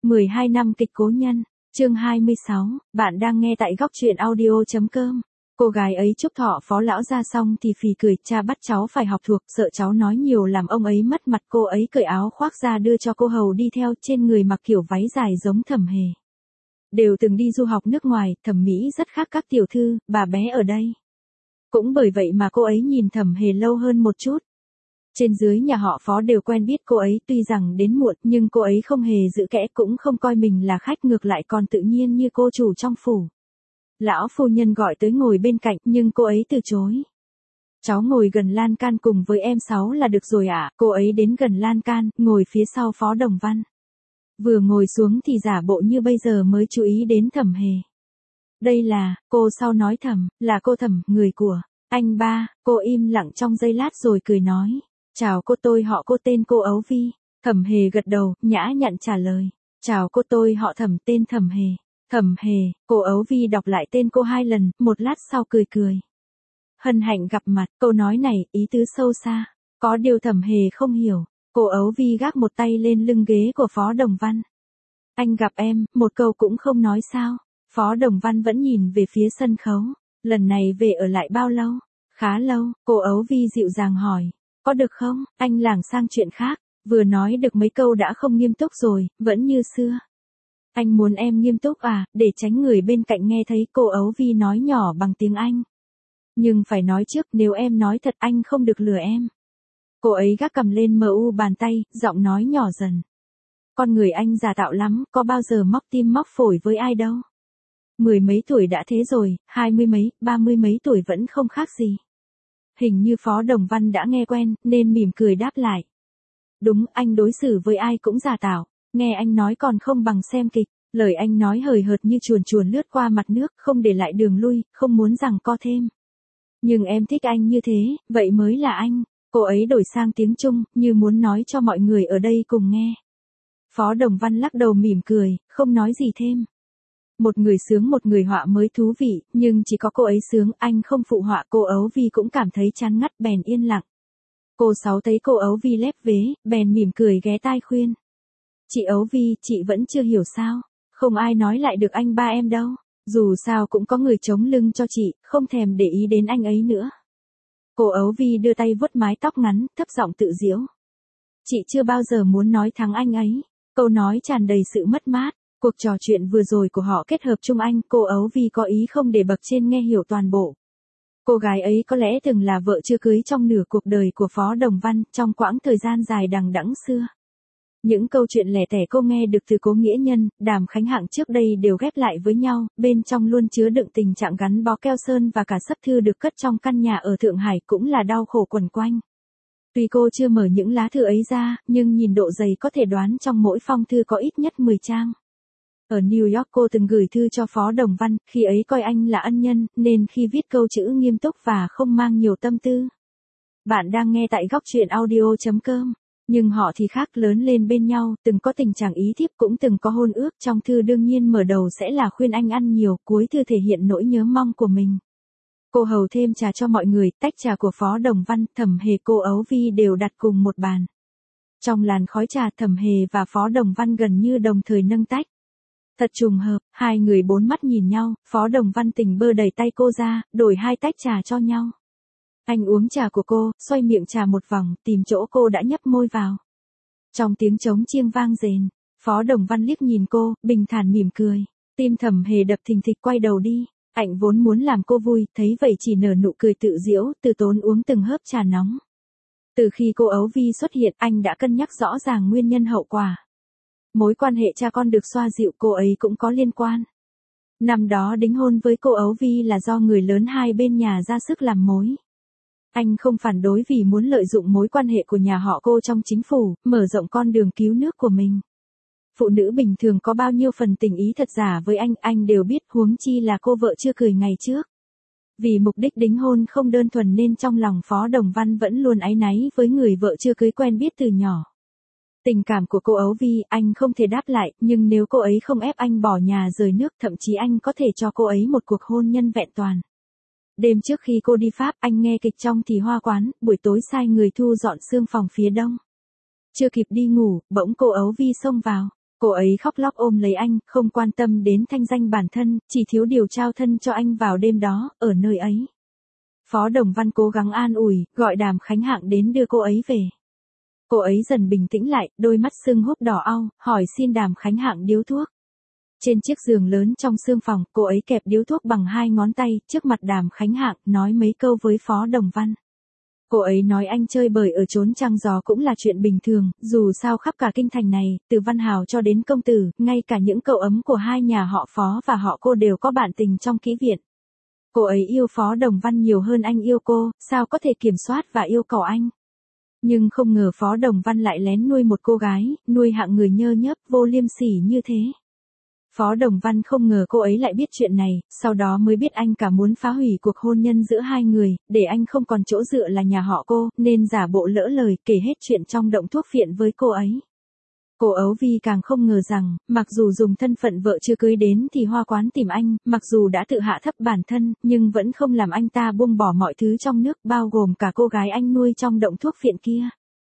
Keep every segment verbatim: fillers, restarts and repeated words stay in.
mười hai năm kịch cố nhân, chương hai mươi sáu, bạn đang nghe tại góc truyện audio.com. Cô gái ấy chúc thọ Phó lão ra xong thì phì cười, cha bắt cháu phải học thuộc, sợ cháu nói nhiều làm ông ấy mất mặt. Cô ấy cởi áo khoác ra đưa cho cô hầu đi theo, trên người mặc kiểu váy dài giống Thẩm Hề. Đều từng đi du học nước ngoài, thẩm mỹ rất khác các tiểu thư, bà bé ở đây. Cũng bởi vậy mà cô ấy nhìn Thẩm Hề lâu hơn một chút. Trên dưới nhà họ Phó đều quen biết cô ấy, tuy rằng đến muộn nhưng cô ấy không hề giữ kẽ, cũng không coi mình là khách, ngược lại còn tự nhiên như cô chủ trong phủ. Lão phu nhân gọi tới ngồi bên cạnh nhưng cô ấy từ chối. Cháu ngồi gần lan can cùng với em Sáu là được rồi ạ. À? Cô ấy đến gần lan can, ngồi phía sau Phó Đồng Văn. Vừa ngồi xuống thì giả bộ như bây giờ mới chú ý đến Thẩm Hề. Đây là, cô sau nói thầm, là cô Thẩm, người của anh ba. Cô im lặng trong giây lát rồi cười nói. Chào cô, tôi họ cô, tên cô Ấu Vi. Thẩm Hề gật đầu, nhã nhặn trả lời. Chào cô, tôi họ Thẩm, tên Thẩm Hề. Thẩm Hề, cô Ấu Vi đọc lại tên cô hai lần, một lát sau cười cười. Hân hạnh gặp mặt, câu nói này, ý tứ sâu xa. Có điều Thẩm Hề không hiểu. Cô Ấu Vi gác một tay lên lưng ghế của Phó Đồng Văn. Anh gặp em, một câu cũng không nói sao. Phó Đồng Văn vẫn nhìn về phía sân khấu. Lần này về ở lại bao lâu? Khá lâu, cô Ấu Vi dịu dàng hỏi. Có được không, anh lảng sang chuyện khác. Vừa nói được mấy câu đã không nghiêm túc rồi, vẫn như xưa. Anh muốn em nghiêm túc à, để tránh người bên cạnh nghe thấy. Cô Ấu Vi nói nhỏ bằng tiếng Anh. Nhưng phải nói trước, nếu em nói thật anh không được lừa em. Cô ấy gác cầm lên mờ u bàn tay, giọng nói nhỏ dần. Con người anh giả tạo lắm, có bao giờ móc tim móc phổi với ai đâu. Mười mấy tuổi đã thế rồi, hai mươi mấy, ba mươi mấy tuổi vẫn không khác gì. Hình như Phó Đồng Văn đã nghe quen, nên mỉm cười đáp lại. Đúng, anh đối xử với ai cũng giả tạo. Nghe anh nói còn không bằng xem kịch. Lời anh nói hời hợt như chuồn chuồn lướt qua mặt nước, không để lại đường lui, không muốn giằng co thêm. Nhưng em thích anh như thế, vậy mới là anh. Cô ấy đổi sang tiếng Trung, như muốn nói cho mọi người ở đây cùng nghe. Phó Đồng Văn lắc đầu mỉm cười, không nói gì thêm. Một người sướng một người họa mới thú vị, nhưng chỉ có cô ấy sướng, anh không phụ họa. Cô Ấu Vi cũng cảm thấy chán ngắt, bèn yên lặng. Cô Sáu thấy cô Ấu Vi lép vế, bèn mỉm cười ghé tai khuyên. Chị Ấu Vi, chị vẫn chưa hiểu sao? Không ai nói lại được anh ba em đâu. Dù sao cũng có người chống lưng cho chị, không thèm để ý đến anh ấy nữa. Cô Ấu Vi đưa tay vuốt mái tóc ngắn, thấp giọng tự giễu. Chị chưa bao giờ muốn nói thắng anh ấy. Câu nói tràn đầy sự mất mát. Cuộc trò chuyện vừa rồi của họ kết hợp Trung Anh, cô Ấu Vi có ý không để bậc trên nghe hiểu toàn bộ. Cô gái ấy có lẽ từng là vợ chưa cưới trong nửa cuộc đời của Phó Đồng Văn, trong quãng thời gian dài đằng đẵng xưa. Những câu chuyện lẻ tẻ cô nghe được từ Cố Nghĩa Nhân, Đàm Khánh Hạng trước đây đều ghép lại với nhau, bên trong luôn chứa đựng tình trạng gắn bó keo sơn, và cả sấp thư được cất trong căn nhà ở Thượng Hải cũng là đau khổ quần quanh. Tuy cô chưa mở những lá thư ấy ra, nhưng nhìn độ dày có thể đoán trong mỗi phong thư có ít nhất mười trang. Ở New York cô từng gửi thư cho Phó Đồng Văn, khi ấy coi anh là ân nhân, nên khi viết câu chữ nghiêm túc và không mang nhiều tâm tư. Bạn đang nghe tại góc truyện audio.com. Nhưng họ thì khác, lớn lên bên nhau, từng có tình trạng ý thiếp, cũng từng có hôn ước. Trong thư đương nhiên mở đầu sẽ là khuyên anh ăn nhiều, cuối thư thể hiện nỗi nhớ mong của mình. Cô hầu thêm trà cho mọi người, tách trà của Phó Đồng Văn, Thẩm Hề, cô Ấu Vi đều đặt cùng một bàn. Trong làn khói trà, Thẩm Hề và Phó Đồng Văn gần như đồng thời nâng tách. Thật trùng hợp, hai người bốn mắt nhìn nhau, Phó Đồng Văn tình bơ đẩy tay cô ra, đổi hai tách trà cho nhau. Anh uống trà của cô, xoay miệng trà một vòng, tìm chỗ cô đã nhấp môi vào. Trong tiếng trống chiêng vang rền, Phó Đồng Văn liếc nhìn cô, bình thản mỉm cười. Tim Thẩm Hề đập thình thịch, quay đầu đi. Anh vốn muốn làm cô vui, thấy vậy chỉ nở nụ cười tự giễu, từ tốn uống từng hớp trà nóng. Từ khi cô Ấu Vi xuất hiện, anh đã cân nhắc rõ ràng nguyên nhân hậu quả. Mối quan hệ cha con được xoa dịu, cô ấy cũng có liên quan. Năm đó đính hôn với cô Ấu Vi là do người lớn hai bên nhà ra sức làm mối. Anh không phản đối vì muốn lợi dụng mối quan hệ của nhà họ cô trong chính phủ, mở rộng con đường cứu nước của mình. Phụ nữ bình thường có bao nhiêu phần tình ý thật giả với anh, anh đều biết, huống chi là cô vợ chưa cưới ngày trước. Vì mục đích đính hôn không đơn thuần nên trong lòng Phó Đồng Văn vẫn luôn áy náy với người vợ chưa cưới quen biết từ nhỏ. Tình cảm của cô Ấu Vi, anh không thể đáp lại, nhưng nếu cô ấy không ép anh bỏ nhà rời nước, thậm chí anh có thể cho cô ấy một cuộc hôn nhân vẹn toàn. Đêm trước khi cô đi Pháp, anh nghe kịch trong thì hoa quán, buổi tối sai người thu dọn xương phòng phía đông. Chưa kịp đi ngủ, bỗng cô Ấu Vi xông vào. Cô ấy khóc lóc ôm lấy anh, không quan tâm đến thanh danh bản thân, chỉ thiếu điều trao thân cho anh vào đêm đó, ở nơi ấy. Phó Đồng Văn cố gắng an ủi, gọi Đàm Khánh Hạng đến đưa cô ấy về. Cô ấy dần bình tĩnh lại, đôi mắt sưng húp đỏ au, hỏi xin Đàm Khánh Hạng điếu thuốc. Trên chiếc giường lớn trong sương phòng, cô ấy kẹp điếu thuốc bằng hai ngón tay, trước mặt Đàm Khánh Hạng, nói mấy câu với Phó Đồng Văn. Cô ấy nói anh chơi bời ở chốn trăng gió cũng là chuyện bình thường, dù sao khắp cả kinh thành này, từ Văn Hào cho đến công tử, ngay cả những cậu ấm của hai nhà họ Phó và họ cô đều có bạn tình trong kỹ viện. Cô ấy yêu Phó Đồng Văn nhiều hơn anh yêu cô, sao có thể kiểm soát và yêu cầu anh. Nhưng không ngờ Phó Đồng Văn lại lén nuôi một cô gái, nuôi hạng người nhơ nhớp, vô liêm sỉ như thế. Phó Đồng Văn không ngờ cô ấy lại biết chuyện này, sau đó mới biết anh cả muốn phá hủy cuộc hôn nhân giữa hai người, để anh không còn chỗ dựa là nhà họ cô, nên giả bộ lỡ lời kể hết chuyện trong động thuốc phiện với cô ấy. Cô Ấu Vi càng không ngờ rằng, mặc dù dùng thân phận vợ chưa cưới đến thì Hoa Quán tìm anh, mặc dù đã tự hạ thấp bản thân, nhưng vẫn không làm anh ta buông bỏ mọi thứ trong nước, bao gồm cả cô gái anh nuôi trong động thuốc phiện kia.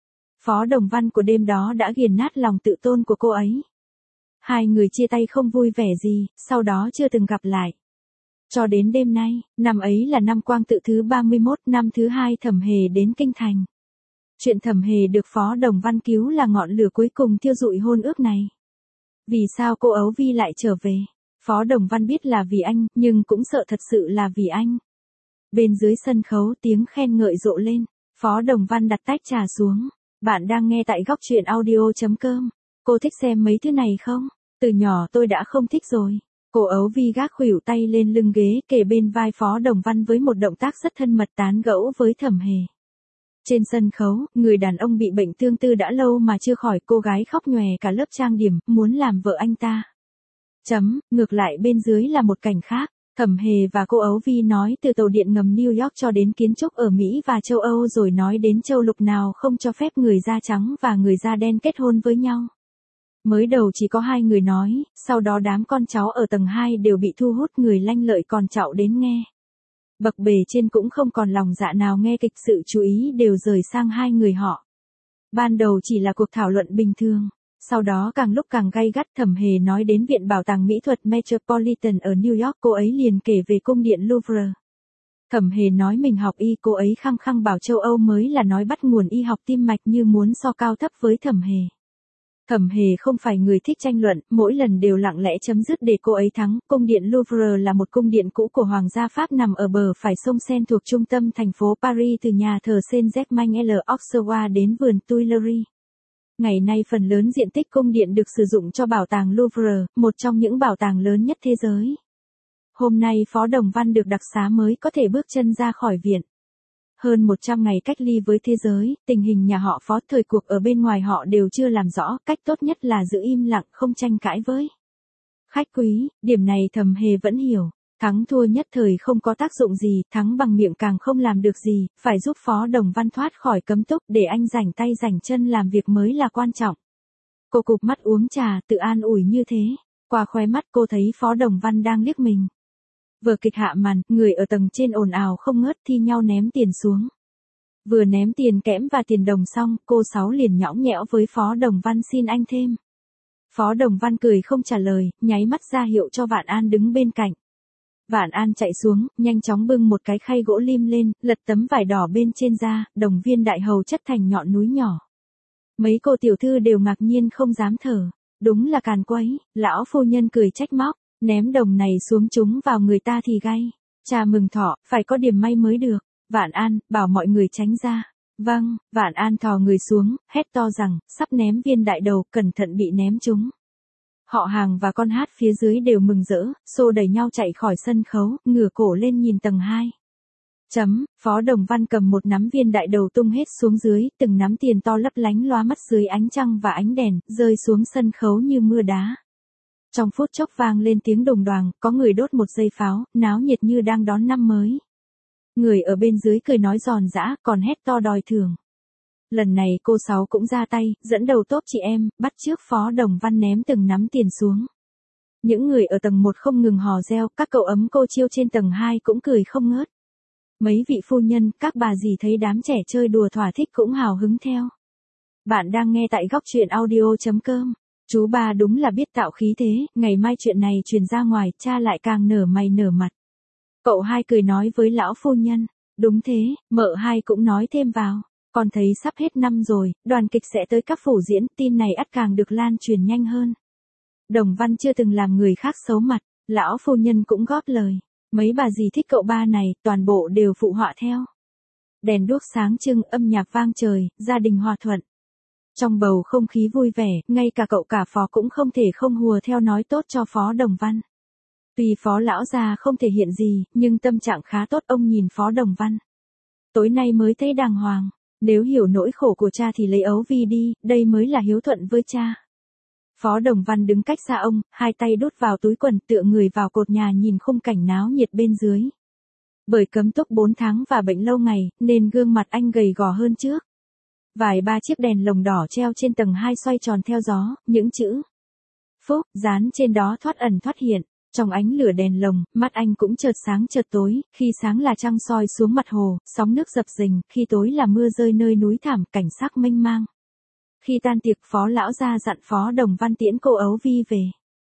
Phó Đồng Văn của đêm đó đã nghiền nát lòng tự tôn của cô ấy. Hai người chia tay không vui vẻ gì, sau đó chưa từng gặp lại. Cho đến đêm nay, năm ấy là năm Quang Tự thứ ba mươi mốt, năm thứ hai Thẩm Hề đến kinh thành. Chuyện Thẩm Hề được Phó Đồng Văn cứu là ngọn lửa cuối cùng thiêu rụi hôn ước này. Vì sao cô Ấu Vi lại trở về? Phó Đồng Văn biết là vì anh, nhưng cũng sợ thật sự là vì anh. Bên dưới sân khấu tiếng khen ngợi rộ lên, Phó Đồng Văn đặt tách trà xuống. Bạn đang nghe tại góc truyện audio chấm com. Cô thích xem mấy thứ này không? Từ nhỏ tôi đã không thích rồi. Cô Ấu Vi gác khuỷu tay lên lưng ghế kề bên vai Phó Đồng Văn với một động tác rất thân mật tán gẫu với Thẩm Hề. Trên sân khấu, người đàn ông bị bệnh tương tư đã lâu mà chưa khỏi, cô gái khóc nhòe cả lớp trang điểm, muốn làm vợ anh ta. Chấm, ngược lại bên dưới là một cảnh khác. Thẩm Hề và cô Ấu Vi nói từ tàu điện ngầm New York cho đến kiến trúc ở Mỹ và châu Âu, rồi nói đến châu lục nào không cho phép người da trắng và người da đen kết hôn với nhau. Mới đầu chỉ có hai người nói, sau đó đám con cháu ở tầng hai đều bị thu hút, người lanh lợi còn chạo đến nghe. Bậc bề trên cũng không còn lòng dạ nào nghe kịch, sự chú ý đều rời sang hai người họ. Ban đầu chỉ là cuộc thảo luận bình thường, sau đó càng lúc càng gay gắt. Thẩm Hề nói đến Viện Bảo tàng Mỹ thuật Metropolitan ở New York, cô ấy liền kể về cung điện Louvre. Thẩm Hề nói mình học y, cô ấy khăng khăng bảo châu Âu mới là nói bắt nguồn y học tim mạch, như muốn so cao thấp với Thẩm Hề. Thẩm Hề không phải người thích tranh luận, mỗi lần đều lặng lẽ chấm dứt để cô ấy thắng. Cung điện Louvre là một cung điện cũ của Hoàng gia Pháp nằm ở bờ phải sông Seine thuộc trung tâm thành phố Paris, từ nhà thờ Saint-Germain l'Auxerrois đến vườn Tuileries. Ngày nay phần lớn diện tích cung điện được sử dụng cho bảo tàng Louvre, một trong những bảo tàng lớn nhất thế giới. Hôm nay Phó Đồng Văn được đặc xá mới có thể bước chân ra khỏi viện. Hơn một trăm ngày cách ly với thế giới, tình hình nhà họ Phó thời cuộc ở bên ngoài họ đều chưa làm rõ, cách tốt nhất là giữ im lặng, không tranh cãi với khách quý. Điểm này Thẩm Hề vẫn hiểu. Thắng thua nhất thời không có tác dụng gì, thắng bằng miệng càng không làm được gì, phải giúp Phó Đồng Văn thoát khỏi cấm túc để anh rảnh tay rảnh chân làm việc mới là quan trọng. Cô cụp mắt uống trà, tự an ủi như thế. Qua khóe mắt cô thấy Phó Đồng Văn đang liếc mình. Vở kịch hạ màn, người ở tầng trên ồn ào không ngớt thi nhau ném tiền xuống. Vừa ném tiền kẽm và tiền đồng xong, cô Sáu liền nhõng nhẽo với Phó Đồng Văn xin anh thêm. Phó Đồng Văn cười không trả lời, nháy mắt ra hiệu cho Vạn An đứng bên cạnh. Vạn An chạy xuống, nhanh chóng bưng một cái khay gỗ lim lên, lật tấm vải đỏ bên trên ra, đồng viên đại hầu chất thành nhọn núi nhỏ. Mấy cô tiểu thư đều ngạc nhiên không dám thở. Đúng là càn quấy, lão phu nhân cười trách móc, ném đồng này xuống chúng vào người ta thì gay. Cha mừng thọ, phải có điểm may mới được. Vạn An, bảo mọi người tránh ra. Vâng, Vạn An thò người xuống, hét to rằng, sắp ném viên đại đầu, cẩn thận bị ném trúng. Họ Hàng và con hát phía dưới đều mừng rỡ, xô đẩy nhau chạy khỏi sân khấu, ngửa cổ lên nhìn tầng hai. Chấm, Phó Đồng Văn cầm một nắm viên đại đầu tung hết xuống dưới, từng nắm tiền to lấp lánh lóa mắt dưới ánh trăng và ánh đèn, rơi xuống sân khấu như mưa đá. Trong phút chốc vang lên tiếng đùng đoàng, có người đốt một dây pháo, náo nhiệt như đang đón năm mới. Người ở bên dưới cười nói giòn giã, còn hét to đòi thưởng. Lần này cô Sáu cũng ra tay, dẫn đầu tốp chị em, bắt chước Phó Đồng Văn ném từng nắm tiền xuống. Những người ở tầng một không ngừng hò reo, các cậu ấm cô chiêu trên tầng hai cũng cười không ngớt. Mấy vị phu nhân, các bà dì thấy đám trẻ chơi đùa thỏa thích cũng hào hứng theo. Bạn đang nghe tại góc truyện audio chấm com. Chú ba đúng là biết tạo khí thế, ngày mai chuyện này truyền ra ngoài, cha lại càng nở mày nở mặt. Cậu hai cười nói với lão phu nhân, đúng thế, mợ hai cũng nói thêm vào, con thấy sắp hết năm rồi, đoàn kịch sẽ tới các phủ diễn, tin này ắt càng được lan truyền nhanh hơn. Đồng Văn chưa từng làm người khác xấu mặt, lão phu nhân cũng góp lời, mấy bà dì thích cậu ba này, toàn bộ đều phụ họa theo. Đèn đuốc sáng trưng, âm nhạc vang trời, gia đình hòa thuận. Trong bầu không khí vui vẻ, ngay cả cậu cả Phó cũng không thể không hùa theo nói tốt cho Phó Đồng Văn. Tuy Phó lão gia không thể hiện gì, nhưng tâm trạng khá tốt, ông nhìn Phó Đồng Văn. Tối nay mới thấy đàng hoàng, nếu hiểu nỗi khổ của cha thì lấy ấu vi đi, đây mới là hiếu thuận với cha. Phó Đồng Văn đứng cách xa ông, hai tay đút vào túi quần, tựa người vào cột nhà nhìn khung cảnh náo nhiệt bên dưới. Bởi cấm túc bốn tháng và bệnh lâu ngày, nên gương mặt anh gầy gò hơn trước. Vài ba chiếc đèn lồng đỏ treo trên tầng hai xoay tròn theo gió, những chữ Phúc dán trên đó thoát ẩn thoát hiện. Trong ánh lửa đèn lồng, mắt anh cũng chợt sáng chợt tối, khi sáng là trăng soi xuống mặt hồ, sóng nước dập dềnh, khi tối là mưa rơi nơi núi thảm, cảnh sắc mênh mang. Khi tan tiệc, Phó lão gia dặn Phó Đồng Văn tiễn cô ấu vi về.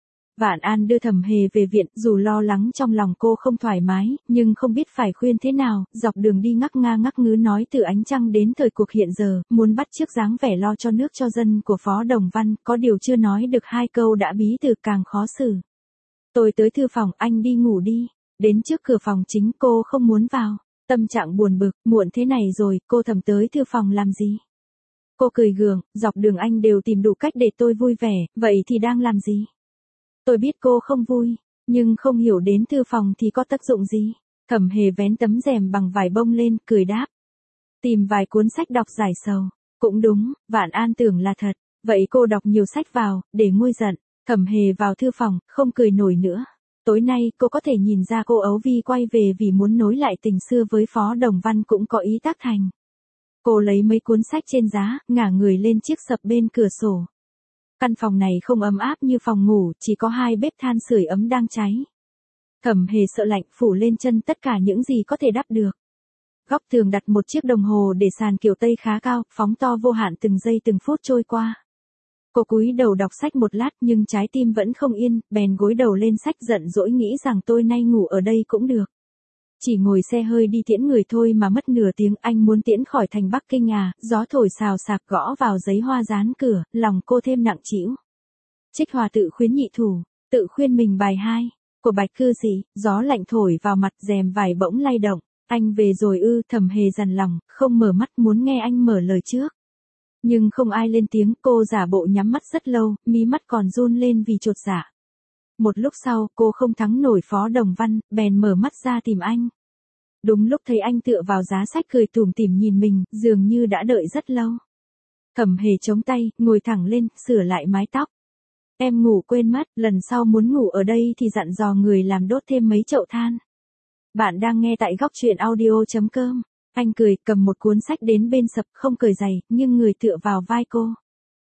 Vạn An đưa Thẩm Hề về viện, dù lo lắng trong lòng cô không thoải mái, nhưng không biết phải khuyên thế nào, dọc đường đi ngắc nga ngắc ngứ nói từ ánh trăng đến thời cuộc hiện giờ, muốn bắt chước dáng vẻ lo cho nước cho dân của Phó Đồng Văn, có điều chưa nói được hai câu đã bí từ càng khó xử. Tôi tới thư phòng, anh đi ngủ đi. Đến trước cửa phòng chính cô không muốn vào. Tâm trạng buồn bực, muộn thế này rồi, cô Thẩm tới thư phòng làm gì? Cô cười gượng, dọc đường anh đều tìm đủ cách để tôi vui vẻ, vậy thì đang làm gì? Tôi biết cô không vui, nhưng không hiểu đến thư phòng thì có tác dụng gì. Thẩm Hề vén tấm rèm bằng vải bông lên, cười đáp. Tìm vài cuốn sách đọc giải sầu. Cũng đúng, Vạn An tưởng là thật. Vậy cô đọc nhiều sách vào, để nguôi giận. Thẩm Hề vào thư phòng, không cười nổi nữa. Tối nay, cô có thể nhìn ra cô ấu vi quay về vì muốn nối lại tình xưa với Phó Đồng Văn cũng có ý tác thành. Cô lấy mấy cuốn sách trên giá, ngả người lên chiếc sập bên cửa sổ. Căn phòng này không ấm áp như phòng ngủ, chỉ có hai bếp than sưởi ấm đang cháy. Thẩm Hề sợ lạnh, phủ lên chân tất cả những gì có thể đắp được. Góc tường đặt một chiếc đồng hồ để sàn kiểu Tây khá cao, phóng to vô hạn từng giây từng phút trôi qua. Cô cúi đầu đọc sách một lát nhưng trái tim vẫn không yên, bèn gối đầu lên sách giận dỗi nghĩ rằng tôi nay ngủ ở đây cũng được. Chỉ ngồi xe hơi đi tiễn người thôi mà mất nửa tiếng, anh muốn tiễn khỏi thành Bắc Kinh à, gió thổi xào xạc gõ vào giấy hoa dán cửa, lòng cô thêm nặng trĩu. Trích Hòa tự khuyến nhị thủ, tự khuyên mình bài hai, của Bạch Cư Sĩ, gió lạnh thổi vào mặt rèm vải bỗng lay động, anh về rồi ư, Thẩm Hề dằn lòng, không mở mắt muốn nghe anh mở lời trước. Nhưng không ai lên tiếng, cô giả bộ nhắm mắt rất lâu, mí mắt còn run lên vì chột dạ. Một lúc sau, cô không thắng nổi Phó Đồng Văn, bèn mở mắt ra tìm anh. Đúng lúc thấy anh tựa vào giá sách cười tủm tỉm nhìn mình, dường như đã đợi rất lâu. Thẩm Hề chống tay, ngồi thẳng lên, sửa lại mái tóc. Em ngủ quên mất, lần sau muốn ngủ ở đây thì dặn dò người làm đốt thêm mấy chậu than. Bạn đang nghe tại góc truyện audio chấm com. Anh cười, cầm một cuốn sách đến bên sập, không cởi giày, nhưng người tựa vào vai cô.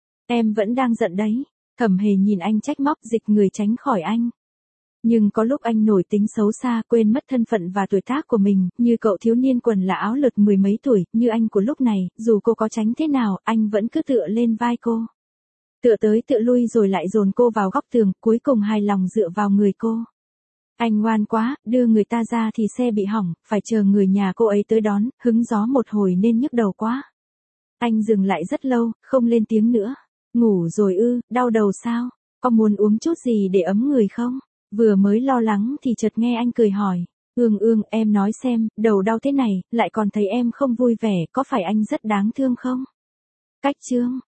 Em vẫn đang giận đấy. Thẩm Hề nhìn anh trách móc, dịch người tránh khỏi anh. Nhưng có lúc anh nổi tính xấu xa, quên mất thân phận và tuổi tác của mình, như cậu thiếu niên quần là áo lượt mười mấy tuổi, như anh của lúc này, dù cô có tránh thế nào, anh vẫn cứ tựa lên vai cô. Tựa tới tựa lui rồi lại dồn cô vào góc tường, cuối cùng hài lòng dựa vào người cô. Anh ngoan quá, đưa người ta ra thì xe bị hỏng, phải chờ người nhà cô ấy tới đón, hứng gió một hồi nên nhức đầu quá. Anh dừng lại rất lâu, không lên tiếng nữa. Ngủ rồi ư, đau đầu sao? Có muốn uống chút gì để ấm người không? Vừa mới lo lắng thì chợt nghe anh cười hỏi. Ương ương, em nói xem, đầu đau thế này, lại còn thấy em không vui vẻ, có phải anh rất đáng thương không? Cách chương.